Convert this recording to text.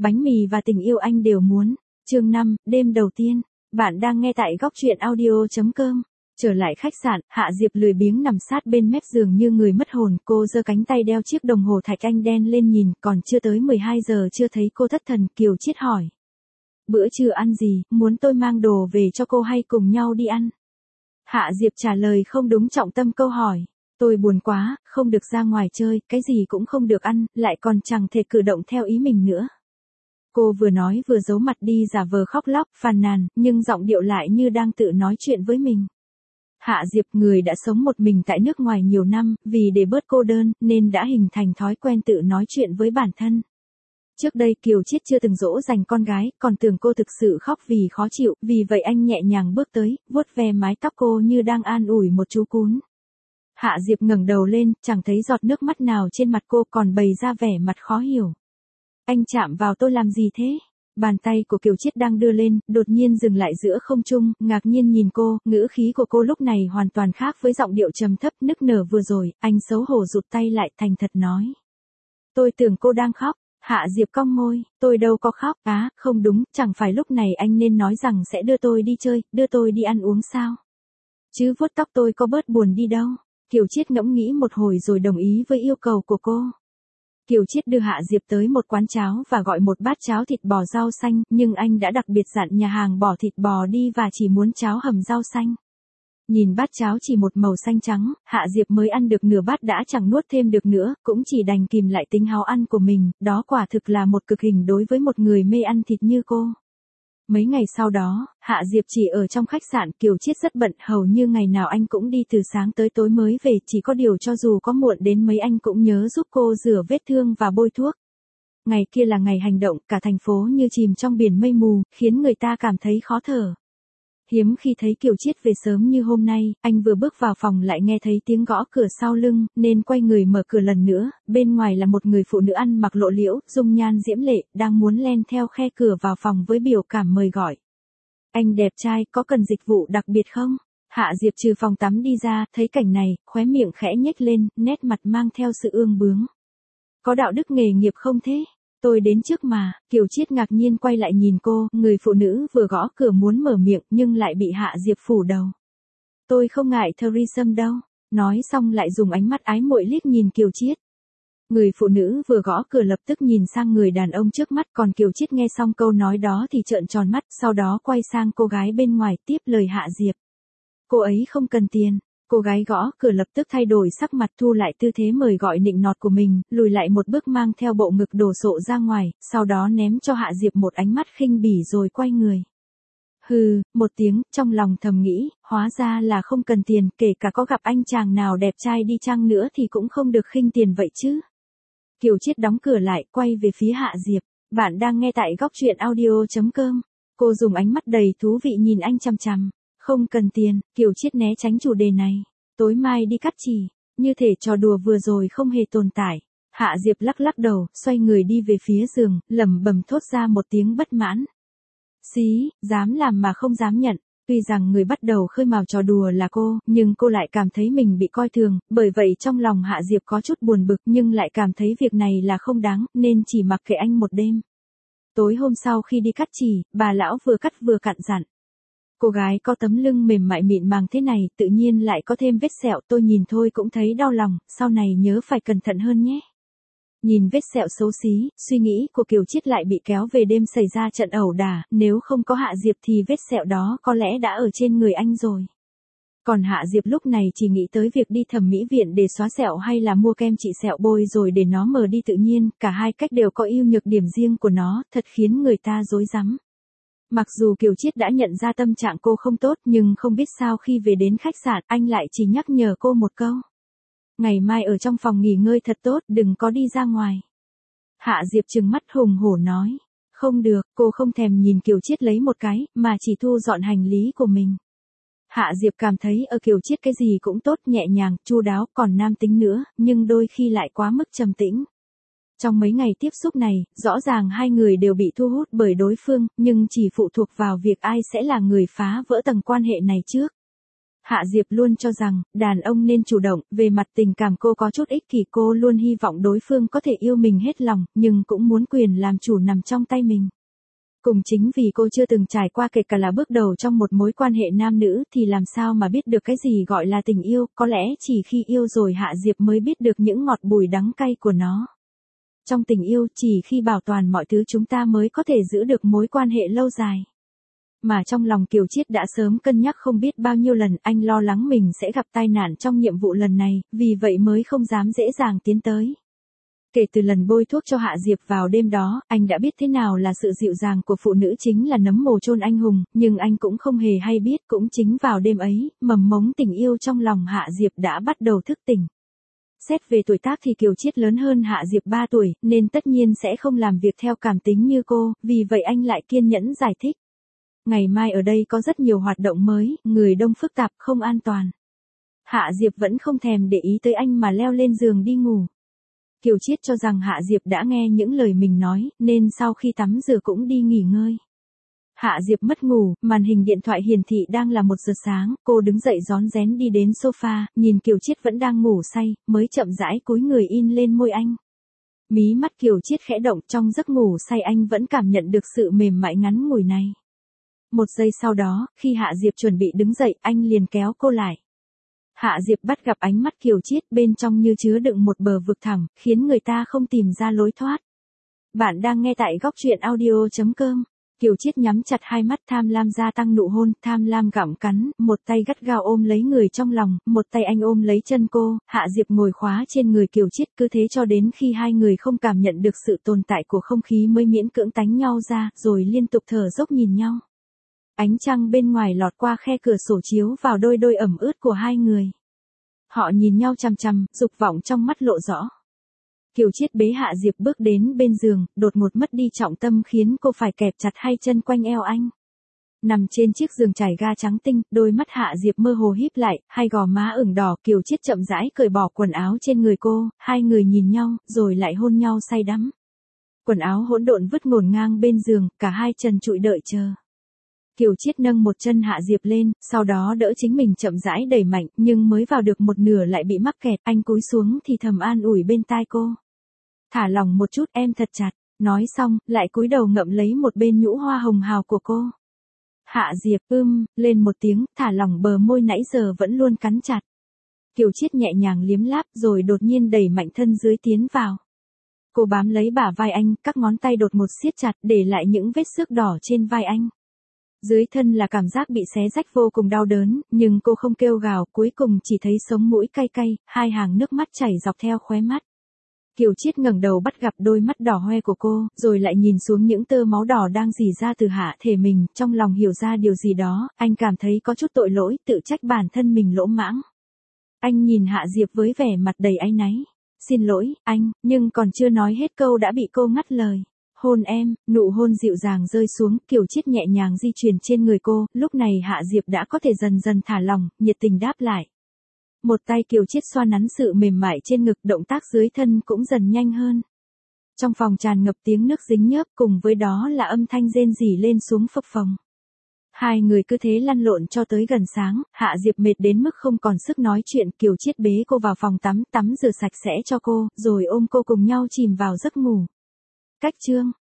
bánh mì và tình yêu anh đều muốn. Chương 5, đêm đầu tiên. Bạn đang nghe tại góc truyện audio.com. Trở lại khách sạn, Hạ Diệp lười biếng nằm sát bên mép giường như người mất hồn, cô giơ cánh tay đeo chiếc đồng hồ thạch anh đen lên nhìn, còn chưa tới 12 giờ chưa thấy cô thất thần. Kiều Chiết hỏi. Bữa trưa ăn gì, muốn tôi mang đồ về cho cô hay cùng nhau đi ăn? Hạ Diệp trả lời không đúng trọng tâm câu hỏi. Tôi buồn quá, không được ra ngoài chơi, cái gì cũng không được ăn, lại còn chẳng thể cử động theo ý mình nữa. Cô vừa nói vừa giấu mặt đi giả vờ khóc lóc, phàn nàn, nhưng giọng điệu lại như đang tự nói chuyện với mình. Hạ Diệp, người đã sống một mình tại nước ngoài nhiều năm, vì để bớt cô đơn, nên đã hình thành thói quen tự nói chuyện với bản thân. Trước đây Kiều Chiết chưa từng dỗ dành con gái, còn tưởng cô thực sự khóc vì khó chịu, vì vậy anh nhẹ nhàng bước tới, vuốt ve mái tóc cô như đang an ủi một chú cún. Hạ Diệp ngẩng đầu lên, chẳng thấy giọt nước mắt nào trên mặt cô, còn bày ra vẻ mặt khó hiểu. Anh chạm vào tôi làm gì thế? Bàn tay của Kiều Chiết đang đưa lên, đột nhiên dừng lại giữa không trung, ngạc nhiên nhìn cô, ngữ khí của cô lúc này hoàn toàn khác với giọng điệu trầm thấp nức nở vừa rồi, anh xấu hổ rụt tay lại thành thật nói. Tôi tưởng cô đang khóc. Hạ Diệp cong môi, tôi đâu có khóc, không đúng, chẳng phải lúc này anh nên nói rằng sẽ đưa tôi đi chơi, đưa tôi đi ăn uống sao? Chứ vuốt tóc tôi có bớt buồn đi đâu. Kiều Chiết ngẫm nghĩ một hồi rồi đồng ý với yêu cầu của cô. Kiều Chiết đưa Hạ Diệp tới một quán cháo và gọi một bát cháo thịt bò rau xanh, nhưng anh đã đặc biệt dặn nhà hàng bỏ thịt bò đi và chỉ muốn cháo hầm rau xanh. Nhìn bát cháo chỉ một màu xanh trắng, Hạ Diệp mới ăn được nửa bát đã chẳng nuốt thêm được nữa, cũng chỉ đành kìm lại tính háo ăn của mình, đó quả thực là một cực hình đối với một người mê ăn thịt như cô. Mấy ngày sau đó, Hạ Diệp chỉ ở trong khách sạn, Kiều Chiết rất bận, hầu như ngày nào anh cũng đi từ sáng tới tối mới về, chỉ có điều cho dù có muộn đến mấy anh cũng nhớ giúp cô rửa vết thương và bôi thuốc. Ngày kia là ngày hành động, cả thành phố như chìm trong biển mây mù, khiến người ta cảm thấy khó thở. Hiếm khi thấy Kiều Chiết về sớm như hôm nay, anh vừa bước vào phòng lại nghe thấy tiếng gõ cửa sau lưng, nên quay người mở cửa lần nữa, bên ngoài là một người phụ nữ ăn mặc lộ liễu, dung nhan diễm lệ, đang muốn len theo khe cửa vào phòng với biểu cảm mời gọi. Anh đẹp trai, có cần dịch vụ đặc biệt không? Hạ Diệp trừ phòng tắm đi ra, thấy cảnh này, khóe miệng khẽ nhếch lên, nét mặt mang theo sự ương bướng. Có đạo đức nghề nghiệp không thế? Tôi đến trước mà. Kiều Chiết ngạc nhiên quay lại nhìn cô, người phụ nữ vừa gõ cửa muốn mở miệng nhưng lại bị Hạ Diệp phủ đầu. Tôi không ngại threesome đâu. Nói xong lại dùng ánh mắt ái muội liếc nhìn Kiều Chiết. Người phụ nữ vừa gõ cửa lập tức nhìn sang người đàn ông trước mắt, còn Kiều Chiết nghe xong câu nói đó thì trợn tròn mắt, sau đó quay sang cô gái bên ngoài tiếp lời Hạ Diệp. Cô ấy không cần tiền. Cô gái gõ cửa lập tức thay đổi sắc mặt, thu lại tư thế mời gọi nịnh nọt của mình, lùi lại một bước mang theo bộ ngực đổ sộ ra ngoài, sau đó ném cho Hạ Diệp một ánh mắt khinh bỉ rồi quay người. Hừ, một tiếng, trong lòng thầm nghĩ, hóa ra là không cần tiền, kể cả có gặp anh chàng nào đẹp trai đi chăng nữa thì cũng không được khinh tiền vậy chứ. Kiều Chiết đóng cửa lại, quay về phía Hạ Diệp. Bạn đang nghe tại góc truyện audio.com. Cô dùng ánh mắt đầy thú vị nhìn anh chằm chằm. Không cần tiền, Kiều Chiết né tránh chủ đề này. Tối mai đi cắt chỉ, như thể trò đùa vừa rồi không hề tồn tại. Hạ Diệp lắc lắc đầu, xoay người đi về phía giường, lẩm bẩm thốt ra một tiếng bất mãn. Xí, dám làm mà không dám nhận. Tuy rằng người bắt đầu khơi mào trò đùa là cô, nhưng cô lại cảm thấy mình bị coi thường, bởi vậy trong lòng Hạ Diệp có chút buồn bực nhưng lại cảm thấy việc này là không đáng, nên chỉ mặc kệ anh một đêm. Tối hôm sau khi đi cắt chỉ, bà lão vừa cắt vừa cặn dặn. Cô gái có tấm lưng mềm mại mịn màng thế này, tự nhiên lại có thêm vết sẹo, tôi nhìn thôi cũng thấy đau lòng, sau này nhớ phải cẩn thận hơn nhé. Nhìn vết sẹo xấu xí, suy nghĩ của Kiều Chiết lại bị kéo về đêm xảy ra trận ẩu đả, nếu không có Hạ Diệp thì vết sẹo đó có lẽ đã ở trên người anh rồi. Còn Hạ Diệp lúc này chỉ nghĩ tới việc đi thẩm mỹ viện để xóa sẹo hay là mua kem trị sẹo bôi rồi để nó mờ đi tự nhiên, cả hai cách đều có ưu nhược điểm riêng của nó, thật khiến người ta rối rắm. Mặc dù Kiều Chiết đã nhận ra tâm trạng cô không tốt nhưng không biết sao khi về đến khách sạn anh lại chỉ nhắc nhở cô một câu. Ngày mai ở trong phòng nghỉ ngơi thật tốt, đừng có đi ra ngoài. Hạ Diệp trừng mắt hùng hổ nói. Không được, cô không thèm nhìn Kiều Chiết lấy một cái, mà chỉ thu dọn hành lý của mình. Hạ Diệp cảm thấy ở Kiều Chiết cái gì cũng tốt, nhẹ nhàng, chu đáo, còn nam tính nữa, nhưng đôi khi lại quá mức trầm tĩnh. Trong mấy ngày tiếp xúc này, rõ ràng hai người đều bị thu hút bởi đối phương, nhưng chỉ phụ thuộc vào việc ai sẽ là người phá vỡ tầng quan hệ này trước. Hạ Diệp luôn cho rằng, đàn ông nên chủ động, về mặt tình cảm cô có chút ích kỷ, cô luôn hy vọng đối phương có thể yêu mình hết lòng, nhưng cũng muốn quyền làm chủ nằm trong tay mình. Cùng chính vì cô chưa từng trải qua kể cả là bước đầu trong một mối quan hệ nam nữ thì làm sao mà biết được cái gì gọi là tình yêu, có lẽ chỉ khi yêu rồi Hạ Diệp mới biết được những ngọt bùi đắng cay của nó. Trong tình yêu, chỉ khi bảo toàn mọi thứ chúng ta mới có thể giữ được mối quan hệ lâu dài. Mà trong lòng Kiều Chiết đã sớm cân nhắc không biết bao nhiêu lần, anh lo lắng mình sẽ gặp tai nạn trong nhiệm vụ lần này, vì vậy mới không dám dễ dàng tiến tới. Kể từ lần bôi thuốc cho Hạ Diệp vào đêm đó, anh đã biết thế nào là sự dịu dàng của phụ nữ chính là nấm mồ chôn anh hùng, nhưng anh cũng không hề hay biết, cũng chính vào đêm ấy, mầm mống tình yêu trong lòng Hạ Diệp đã bắt đầu thức tỉnh. Xét về tuổi tác thì Kiều Chiết lớn hơn Hạ Diệp 3 tuổi, nên tất nhiên sẽ không làm việc theo cảm tính như cô, vì vậy anh lại kiên nhẫn giải thích. Ngày mai ở đây có rất nhiều hoạt động mới, người đông phức tạp, không an toàn. Hạ Diệp vẫn không thèm để ý tới anh mà leo lên giường đi ngủ. Kiều Chiết cho rằng Hạ Diệp đã nghe những lời mình nói, nên sau khi tắm rửa cũng đi nghỉ ngơi. Hạ Diệp mất ngủ, màn hình điện thoại hiển thị đang là 1 giờ sáng, cô đứng dậy rón rén đi đến sofa, nhìn Kiều Chiết vẫn đang ngủ say, mới chậm rãi cúi người in lên môi anh. Mí mắt Kiều Chiết khẽ động, trong giấc ngủ say anh vẫn cảm nhận được sự mềm mại ngắn ngủi này. 1 giây sau đó, khi Hạ Diệp chuẩn bị đứng dậy, anh liền kéo cô lại. Hạ Diệp bắt gặp ánh mắt Kiều Chiết bên trong như chứa đựng một bờ vực thẳm, khiến người ta không tìm ra lối thoát. Bạn đang nghe tại góc truyện audio.com. Kiều Chiết nhắm chặt hai mắt, tham lam gia tăng nụ hôn, tham lam gặm cắn, một tay gắt gao ôm lấy người trong lòng, một tay anh ôm lấy chân cô, Hạ Diệp ngồi khóa trên người Kiều Chiết, cứ thế cho đến khi hai người không cảm nhận được sự tồn tại của không khí mới miễn cưỡng tách nhau ra, rồi liên tục thở dốc nhìn nhau. Ánh trăng bên ngoài lọt qua khe cửa sổ chiếu vào đôi ẩm ướt của hai người. Họ nhìn nhau chằm chằm, dục vọng trong mắt lộ rõ. Kiều Chiết bế Hạ Diệp bước đến bên giường, đột ngột mất đi trọng tâm khiến cô phải kẹp chặt hai chân quanh eo anh. Nằm trên chiếc giường trải ga trắng tinh, đôi mắt Hạ Diệp mơ hồ híp lại, hai gò má ửng đỏ, Kiều Chiết chậm rãi cởi bỏ quần áo trên người cô, hai người nhìn nhau, rồi lại hôn nhau say đắm. Quần áo hỗn độn vứt ngổn ngang bên giường, cả hai trần trụi đợi chờ. Kiều Chiết nâng một chân Hạ Diệp lên, sau đó đỡ chính mình chậm rãi đẩy mạnh, nhưng mới vào được một nửa lại bị mắc kẹt, anh cúi xuống thì thầm an ủi bên tai cô. Thả lỏng một chút, em thật chặt, nói xong, lại cúi đầu ngậm lấy một bên nhũ hoa hồng hào của cô. Hạ Diệp lên một tiếng, thả lỏng bờ môi nãy giờ vẫn luôn cắn chặt. Kiều Chiết nhẹ nhàng liếm láp rồi đột nhiên đẩy mạnh thân dưới tiến vào. Cô bám lấy bả vai anh, các ngón tay đột ngột siết chặt để lại những vết xước đỏ trên vai anh. Dưới thân là cảm giác bị xé rách vô cùng đau đớn, nhưng cô không kêu gào, cuối cùng chỉ thấy sống mũi cay cay, hai hàng nước mắt chảy dọc theo khóe mắt. Kiều Chiết ngẩng đầu bắt gặp đôi mắt đỏ hoe của cô, rồi lại nhìn xuống những tơ máu đỏ đang rỉ ra từ hạ thể mình, trong lòng hiểu ra điều gì đó, anh cảm thấy có chút tội lỗi, tự trách bản thân mình lỗ mãng. Anh nhìn Hạ Diệp với vẻ mặt đầy áy náy. Xin lỗi, anh, nhưng còn chưa nói hết câu đã bị cô ngắt lời. Hôn em, nụ hôn dịu dàng rơi xuống, Kiều Chiết nhẹ nhàng di chuyển trên người cô, lúc này Hạ Diệp đã có thể dần dần thả lỏng, nhiệt tình đáp lại. Một tay Kiều Chiết xoa nắn sự mềm mại trên ngực, động tác dưới thân cũng dần nhanh hơn. Trong phòng tràn ngập tiếng nước dính nhớp, cùng với đó là âm thanh rên rỉ lên xuống phập phồng. Hai người cứ thế lăn lộn cho tới gần sáng, Hạ Diệp mệt đến mức không còn sức nói chuyện, Kiều Chiết bế cô vào phòng tắm rửa sạch sẽ cho cô, rồi ôm cô cùng nhau chìm vào giấc ngủ. Cách chương